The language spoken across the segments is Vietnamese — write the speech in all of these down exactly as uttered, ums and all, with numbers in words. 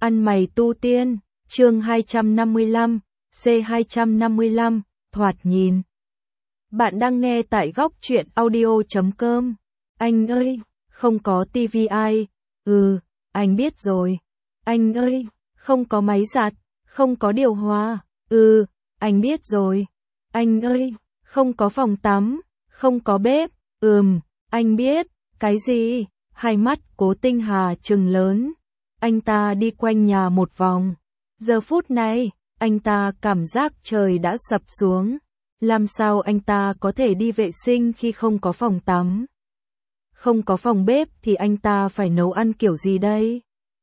Ăn mày tu tiên, chương hai trăm năm mươi lăm, C hai trăm năm mươi lăm, thoạt nhìn. Bạn đang nghe tại góc truyện audio chấm com. Anh ơi, không có tivi ai. Ừ, anh biết rồi. Anh ơi, không có máy giặt, không có điều hòa. Ừ, anh biết rồi. Anh ơi, không có phòng tắm, không có bếp. Ừm, anh biết. Cái gì? Hai mắt Cố Tinh Hà trừng lớn. Anh ta đi quanh nhà một vòng. Giờ phút này, anh ta cảm giác trời đã sập xuống. Làm sao anh ta có thể đi vệ sinh khi không có phòng tắm? Không có phòng bếp thì anh ta phải nấu ăn kiểu gì đây?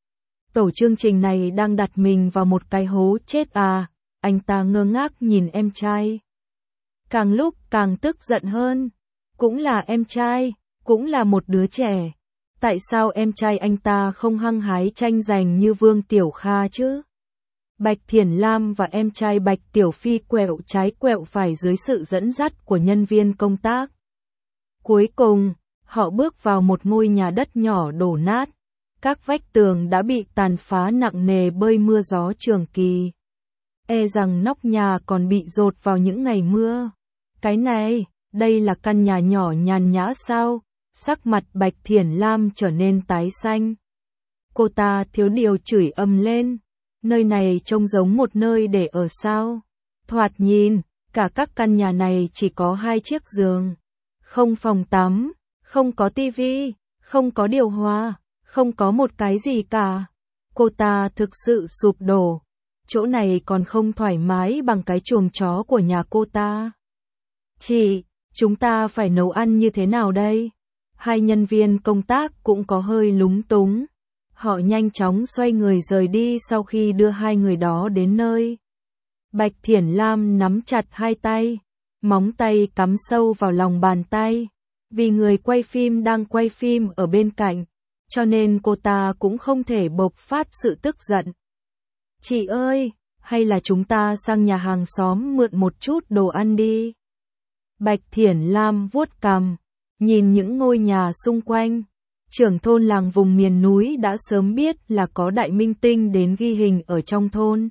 Tổ chương trình này đang đặt mình vào một cái hố chết à? Anh ta ngơ ngác nhìn em trai. Càng lúc càng tức giận hơn. Cũng là em trai, cũng là một đứa trẻ. Tại sao em trai anh ta không hăng hái tranh giành như Vương Tiểu Kha chứ? Bạch Thiển Lam và em trai Bạch Tiểu Phi quẹo trái quẹo phải dưới sự dẫn dắt của nhân viên công tác. Cuối cùng, họ bước vào một ngôi nhà đất nhỏ đổ nát. Các vách tường đã bị tàn phá nặng nề bởi mưa gió trường kỳ. E rằng nóc nhà còn bị dột vào những ngày mưa. Cái này, đây là căn nhà nhỏ nhàn nhã sao? Sắc mặt Bạch Thiển Lam trở nên tái xanh. Cô ta thiếu điều chửi ầm lên. Nơi này trông giống một nơi để ở sao? Thoạt nhìn, cả các căn nhà này chỉ có hai chiếc giường. Không phòng tắm, không có tivi, không có điều hòa, không có một cái gì cả. Cô ta thực sự sụp đổ. Chỗ này còn không thoải mái bằng cái chuồng chó của nhà cô ta. Chị, chúng ta phải nấu ăn như thế nào đây? Hai nhân viên công tác cũng có hơi lúng túng. Họ nhanh chóng xoay người rời đi sau khi đưa hai người đó đến nơi. Bạch Thiển Lam nắm chặt hai tay, móng tay cắm sâu vào lòng bàn tay. Vì người quay phim đang quay phim ở bên cạnh, cho nên cô ta cũng không thể bộc phát sự tức giận. Chị ơi, hay là chúng ta sang nhà hàng xóm mượn một chút đồ ăn đi? Bạch Thiển Lam vuốt cằm, nhìn những ngôi nhà xung quanh. Trưởng thôn làng vùng miền núi đã sớm biết là có đại minh tinh đến ghi hình ở trong thôn.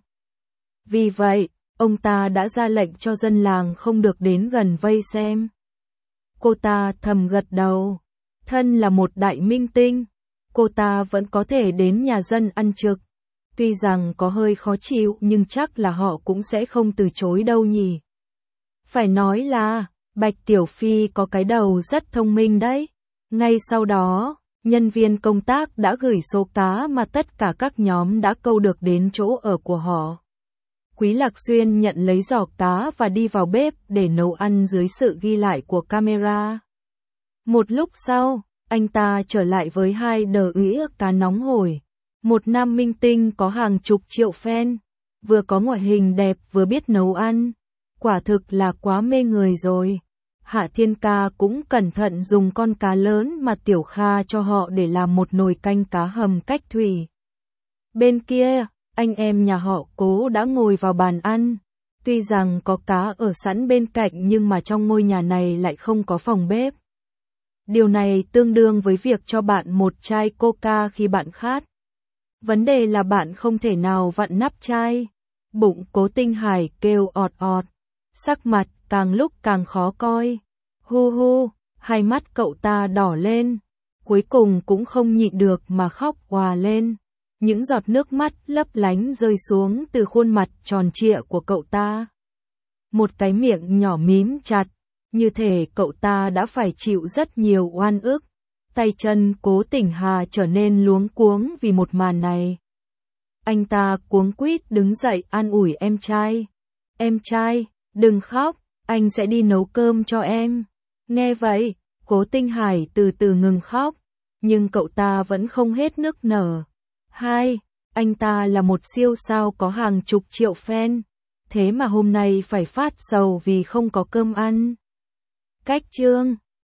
Vì vậy, ông ta đã ra lệnh cho dân làng không được đến gần vây xem. Cô ta thầm gật đầu. Thân là một đại minh tinh, cô ta vẫn có thể đến nhà dân ăn trực. Tuy rằng có hơi khó chịu nhưng chắc là họ cũng sẽ không từ chối đâu nhỉ. Phải nói là, Bạch Tiểu Phi có cái đầu rất thông minh đấy. Ngay sau đó, nhân viên công tác đã gửi số cá mà tất cả các nhóm đã câu được đến chỗ ở của họ. Quý Lạc Xuyên nhận lấy giỏ cá và đi vào bếp để nấu ăn dưới sự ghi lại của camera. Một lúc sau, anh ta trở lại với hai đờ ĩa cá nóng hổi. Một nam minh tinh có hàng chục triệu fan, vừa có ngoại hình đẹp vừa biết nấu ăn. Quả thực là quá mê người rồi. Hạ Thiên Ca cũng cẩn thận dùng con cá lớn mà Tiểu Kha cho họ để làm một nồi canh cá hầm cách thủy. Bên kia, anh em nhà họ Cố đã ngồi vào bàn ăn. Tuy rằng có cá ở sẵn bên cạnh nhưng mà trong ngôi nhà này lại không có phòng bếp. Điều này tương đương với việc cho bạn một chai coca khi bạn khát. Vấn đề là bạn không thể nào vặn nắp chai. Bụng Cố Tinh Hải kêu ọt ọt. Sắc mặt càng lúc càng khó coi. Hu hu, hai mắt cậu ta đỏ lên. Cuối cùng cũng không nhịn được mà khóc òa lên. Những giọt nước mắt lấp lánh rơi xuống từ khuôn mặt tròn trịa của cậu ta. Một cái miệng nhỏ mím chặt. Như thể cậu ta đã phải chịu rất nhiều oan ức. Tay chân Cố Tỉnh Hà trở nên luống cuống vì một màn này. Anh ta cuống quýt đứng dậy an ủi em trai. Em trai, đừng khóc, anh sẽ đi nấu cơm cho em. Nghe vậy, Cố Tinh Hải từ từ ngừng khóc, nhưng cậu ta vẫn không hết nức nở. Hai, anh ta là một siêu sao có hàng chục triệu fan, thế mà hôm nay phải phát sầu vì không có cơm ăn. Cách chương